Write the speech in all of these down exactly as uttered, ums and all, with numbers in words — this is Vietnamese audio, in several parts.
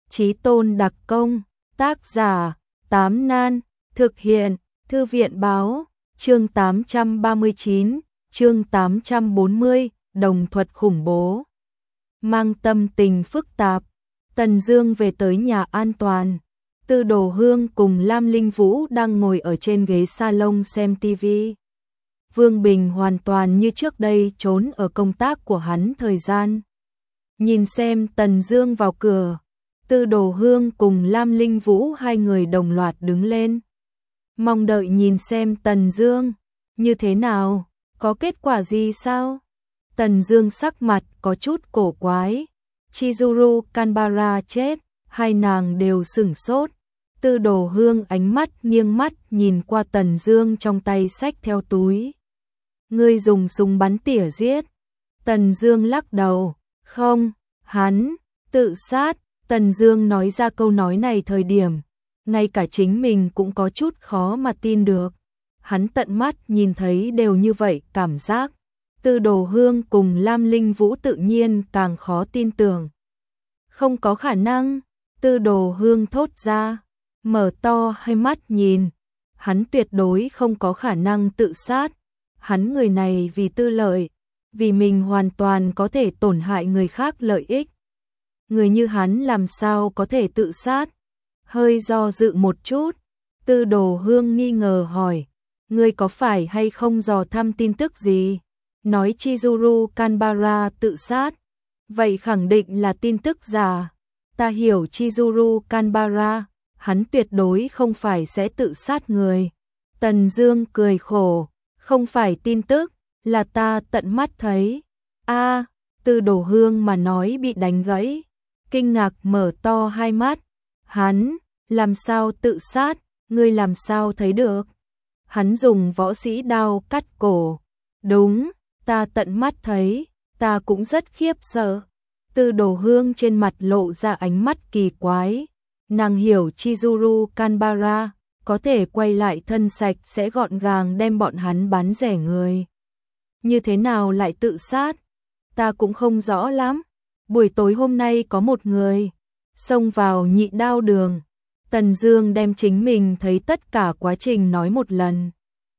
Chí Tôn đặc công, tác giả, Tám Nan, thực hiện, Thư viện báo, chương tám trăm ba mươi chín, chương tám trăm bốn mươi, đồng thuật khủng bố. Mang tâm tình phức tạp, Tần Dương về tới nhà an toàn. Tư Đồ Hương cùng Lam Linh Vũ đang ngồi ở trên ghế salon xem tivi. Vương Bình hoàn toàn như trước đây trốn ở công tác của hắn thời gian. Nhìn xem Tần Dương vào cửa, Tư Đồ Hương cùng Lam Linh Vũ hai người đồng loạt đứng lên. Mong đợi nhìn xem Tần Dương, như thế nào, có kết quả gì sao? Tần Dương sắc mặt có chút cổ quái. Chizuru Kanbara chết, hai nàng đều sửng sốt. Tư Đồ Hương ánh mắt nghiêng mắt nhìn qua Tần Dương trong tay xách theo túi. Ngươi dùng súng bắn tỉa giết. Tần Dương lắc đầu, không, hắn tự sát. Tần Dương nói ra câu nói này thời điểm, ngay cả chính mình cũng có chút khó mà tin được. Hắn tận mắt nhìn thấy đều như vậy cảm giác. Tư Đồ Hương cùng Lam Linh Vũ tự nhiên càng khó tin tưởng. Không có khả năng, Tư Đồ Hương thốt ra, mở to hai mắt nhìn. Hắn tuyệt đối không có khả năng tự sát. Hắn người này vì tư lợi, vì mình hoàn toàn có thể tổn hại người khác lợi ích. Người như hắn làm sao có thể tự sát? Hơi do dự một chút, Tư Đồ Hương nghi ngờ hỏi, ngươi có phải hay không dò thăm tin tức gì? Nói Chizuru Kanbara tự sát, vậy khẳng định là tin tức giả. Ta hiểu Chizuru Kanbara, hắn tuyệt đối không phải sẽ tự sát người. Tần Dương cười khổ, không phải tin tức, là ta tận mắt thấy. A, à, Tư Đồ Hương mà nói bị đánh gãy, kinh ngạc mở to hai mắt. Hắn, làm sao tự sát, ngươi làm sao thấy được? Hắn dùng võ sĩ đao cắt cổ. Đúng, ta tận mắt thấy, ta cũng rất khiếp sợ. Tư Đồ Hương trên mặt lộ ra ánh mắt kỳ quái. Nàng hiểu Chizuru Kanbara có thể quay lại thân sạch sẽ gọn gàng đem bọn hắn bán rẻ người. Như thế nào lại tự sát? Ta cũng không rõ lắm. Buổi tối hôm nay có một người xông vào Nhị Đao đường. Tần Dương đem chính mình thấy tất cả quá trình nói một lần.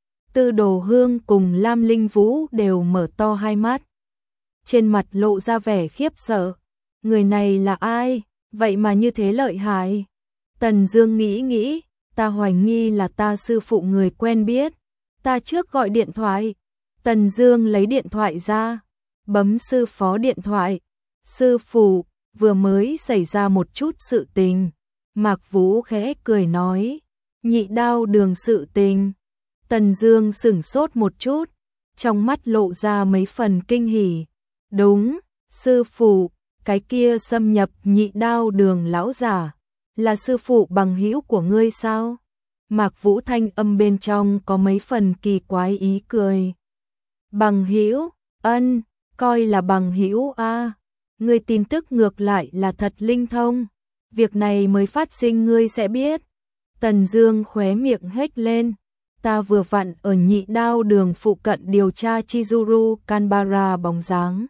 Tư Đồ Hương cùng Lam Linh Vũ đều mở to hai mắt. Trên mặt lộ ra vẻ khiếp sợ. Người này là ai? Vậy mà như thế lợi hại. Tần Dương nghĩ nghĩ, ta hoài nghi là ta sư phụ người quen biết. Ta trước gọi điện thoại. Tần Dương lấy điện thoại ra, bấm sư phó điện thoại. Sư phụ, vừa mới xảy ra một chút sự tình. Mạc Vũ khẽ cười nói, Nhị Đao đường sự tình. Tần Dương sững sốt một chút, trong mắt lộ ra mấy phần kinh hỉ. Đúng, sư phụ, cái kia xâm nhập Nhị Đao đường lão giả, là sư phụ bằng hữu của ngươi sao? Mạc Vũ thanh âm bên trong có mấy phần kỳ quái ý cười. Bằng hữu? Ân, coi là bằng hữu a. À. Ngươi tin tức ngược lại là thật linh thông. Việc này mới phát sinh ngươi sẽ biết. Tần Dương khóe miệng hếch lên. Ta vừa vặn ở Nhị Đao đường phụ cận điều tra Chizuru Kanbara bóng dáng.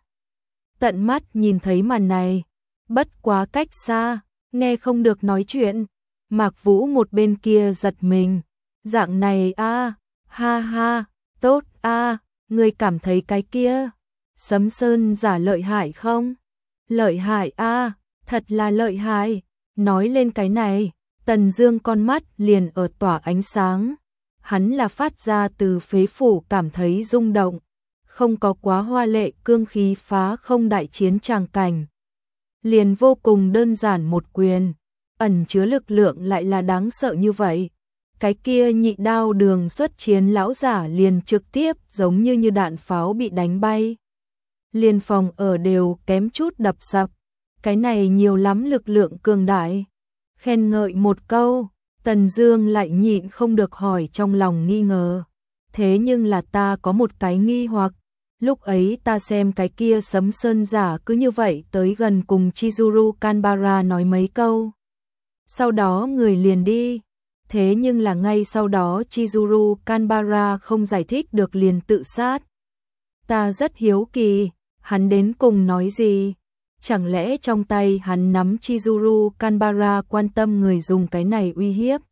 Tận mắt nhìn thấy màn này, bất quá cách xa, nghe không được nói chuyện. Mạc Vũ một bên kia giật mình. Dạng này a, à, ha ha, tốt a, à, ngươi cảm thấy cái kia Sấm Sơn giả lợi hại không? Lợi hại a, à, thật là lợi hại. Nói lên cái này, Tần Dương con mắt liền ở tỏa ánh sáng. Hắn là phát ra từ phế phủ cảm thấy rung động, không có quá hoa lệ cương khí phá không đại chiến tràng cảnh. Liền vô cùng đơn giản một quyền, ẩn chứa lực lượng lại là đáng sợ như vậy. Cái kia Nhị Đao đường xuất chiến lão giả liền trực tiếp giống như như đạn pháo bị đánh bay. Liền phòng ở đều kém chút đập sập. Cái này nhiều lắm lực lượng cường đại. Khen ngợi một câu, Tần Dương lại nhịn không được hỏi trong lòng nghi ngờ. Thế nhưng là ta có một cái nghi hoặc. Lúc ấy ta xem cái kia Sấm Sơn giả cứ như vậy tới gần cùng Chizuru Kanbara nói mấy câu. Sau đó người liền đi. Thế nhưng là ngay sau đó Chizuru Kanbara không giải thích được liền tự sát. Ta rất hiếu kỳ, hắn đến cùng nói gì? Chẳng lẽ trong tay hắn nắm Chizuru Kanbara quan tâm người dùng cái này uy hiếp?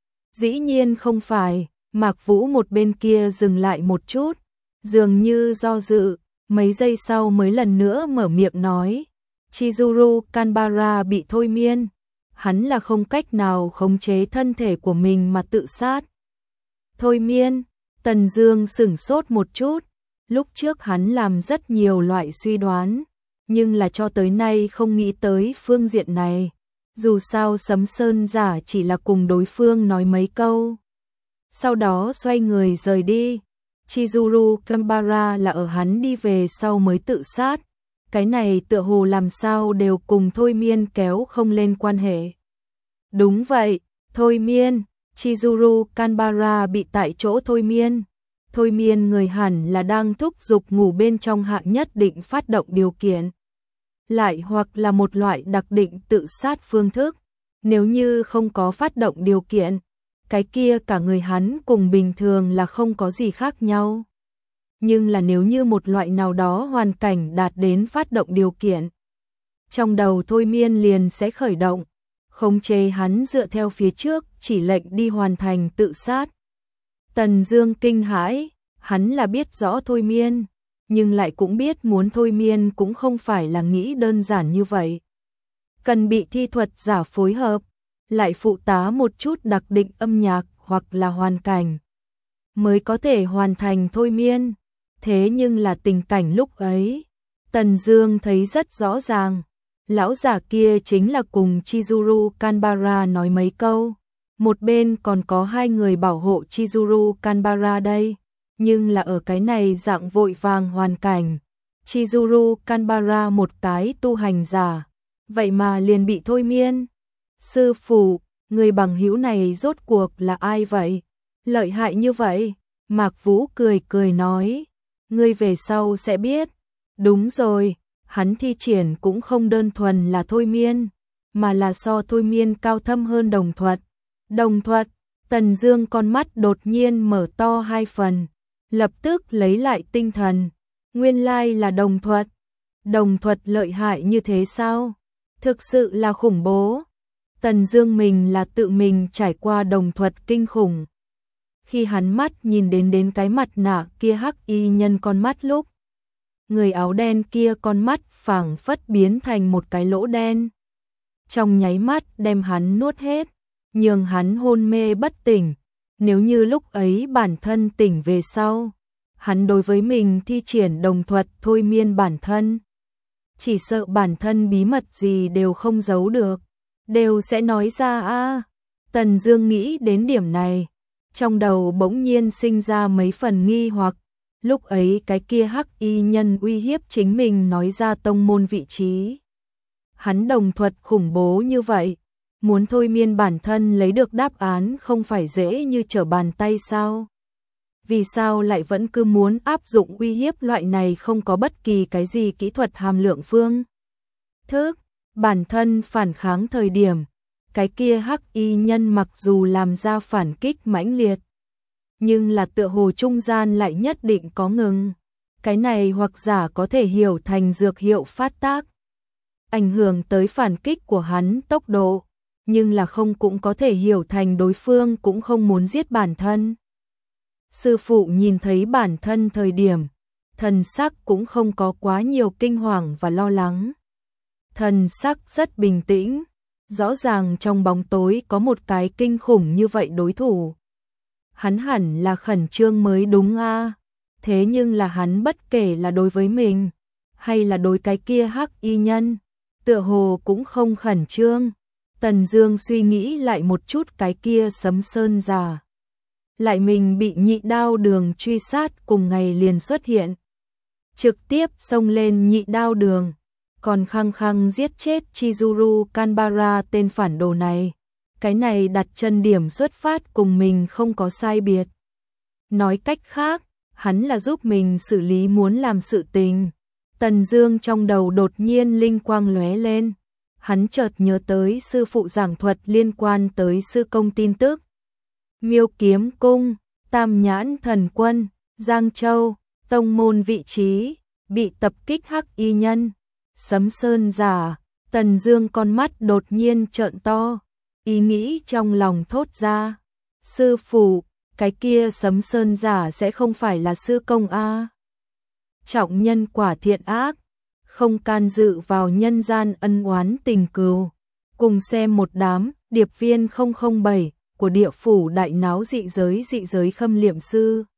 Dĩ nhiên không phải, Mạc Vũ một bên kia dừng lại một chút, dường như do dự, mấy giây sau mới lần nữa mở miệng nói. Chizuru Kanbara bị thôi miên, hắn là không cách nào khống chế thân thể của mình mà tự sát. Thôi miên, Tần Dương sửng sốt một chút, lúc trước hắn làm rất nhiều loại suy đoán, nhưng là cho tới nay không nghĩ tới phương diện này. Dù sao Sấm Sơn giả chỉ là cùng đối phương nói mấy câu, sau đó xoay người rời đi. Chizuru Kanbara là ở hắn đi về sau mới tự sát. Cái này tựa hồ làm sao đều cùng thôi miên kéo không lên quan hệ. Đúng vậy, thôi miên, Chizuru Kanbara bị tại chỗ thôi miên. Thôi miên người hẳn là đang thúc giục ngủ bên trong hạ nhất định phát động điều kiện. Lại hoặc là một loại đặc định tự sát phương thức. Nếu như không có phát động điều kiện, cái kia cả người hắn cùng bình thường là không có gì khác nhau. Nhưng là nếu như một loại nào đó hoàn cảnh đạt đến phát động điều kiện, trong đầu thôi miên liền sẽ khởi động, khống chế hắn dựa theo phía trước chỉ lệnh đi hoàn thành tự sát. Tần Dương kinh hãi, hắn là biết rõ thôi miên, nhưng lại cũng biết muốn thôi miên cũng không phải là nghĩ đơn giản như vậy. Cần bị thi thuật giả phối hợp, lại phụ tá một chút đặc định âm nhạc hoặc là hoàn cảnh, mới có thể hoàn thành thôi miên. Thế nhưng là tình cảnh lúc ấy, Tần Dương thấy rất rõ ràng, lão giả kia chính là cùng Chizuru Kanbara nói mấy câu, một bên còn có hai người bảo hộ Chizuru Kanbara đây, nhưng là ở cái này dạng vội vàng hoàn cảnh, Chizuru Kanbara một cái tu hành giả, vậy mà liền bị thôi miên. Sư phụ, người bằng hữu này rốt cuộc là ai vậy? Lợi hại như vậy? Mạc Vũ cười cười nói, ngươi về sau sẽ biết. Đúng rồi, hắn thi triển cũng không đơn thuần là thôi miên, mà là so thôi miên cao thâm hơn đồng thuật. Đồng thuật, Tần Dương con mắt đột nhiên mở to hai phần, lập tức lấy lại tinh thần. Nguyên lai là đồng thuật. Đồng thuật lợi hại như thế sao? Thực sự là khủng bố. Tần Dương mình là tự mình trải qua đồng thuật kinh khủng. Khi hắn mắt nhìn đến đến cái mặt nạ kia hắc y nhân con mắt lúc, người áo đen kia con mắt phảng phất biến thành một cái lỗ đen. Trong nháy mắt đem hắn nuốt hết, nhường hắn hôn mê bất tỉnh. Nếu như lúc ấy bản thân tỉnh về sau, hắn đối với mình thi triển đồng thuật thôi miên bản thân, chỉ sợ bản thân bí mật gì đều không giấu được, đều sẽ nói ra a. Tần Dương nghĩ đến điểm này, trong đầu bỗng nhiên sinh ra mấy phần nghi hoặc, lúc ấy cái kia hắc y nhân uy hiếp chính mình nói ra tông môn vị trí. Hắn đồng thuật khủng bố như vậy, muốn thôi miên bản thân lấy được đáp án không phải dễ như trở bàn tay sao? Vì sao lại vẫn cứ muốn áp dụng uy hiếp loại này không có bất kỳ cái gì kỹ thuật hàm lượng phương thức, bản thân phản kháng thời điểm, cái kia hắc y nhân mặc dù làm ra phản kích mãnh liệt, nhưng là tựa hồ trung gian lại nhất định có ngừng. Cái này hoặc giả có thể hiểu thành dược hiệu phát tác, ảnh hưởng tới phản kích của hắn tốc độ, nhưng là không cũng có thể hiểu thành đối phương cũng không muốn giết bản thân. Sư phụ nhìn thấy bản thân thời điểm, thần sắc cũng không có quá nhiều kinh hoàng và lo lắng. Thần sắc rất bình tĩnh, rõ ràng trong bóng tối có một cái kinh khủng như vậy đối thủ. Hắn hẳn là khẩn trương mới đúng a. Thế nhưng là hắn bất kể là đối với mình, hay là đối cái kia hắc y nhân, tựa hồ cũng không khẩn trương. Tần Dương suy nghĩ lại một chút cái kia Sấm Sơn giả. Lại mình bị Nhị Đao Đường truy sát cùng ngày liền xuất hiện. Trực tiếp xông lên Nhị Đao Đường, còn khăng khăng giết chết Chizuru Kanbara tên phản đồ này. Cái này đặt chân điểm xuất phát cùng mình không có sai biệt. Nói cách khác, hắn là giúp mình xử lý muốn làm sự tình. Tần Dương trong đầu đột nhiên linh quang lóe lên. Hắn chợt nhớ tới sư phụ giảng thuật liên quan tới sư công tin tức. Miêu Kiếm Cung, Tam Nhãn Thần Quân, Giang Châu, tông môn vị trí, bị tập kích hắc y nhân. Sấm sơn giả, Tần Dương con mắt đột nhiên trợn to, ý nghĩ trong lòng thốt ra. Sư phụ, cái kia Sấm sơn giả sẽ không phải là sư công a? Trọng nhân quả thiện ác, không can dự vào nhân gian ân oán tình cừu. Cùng xem một đám điệp viên không không bảy của địa phủ đại náo dị giới dị giới khâm liệm sư.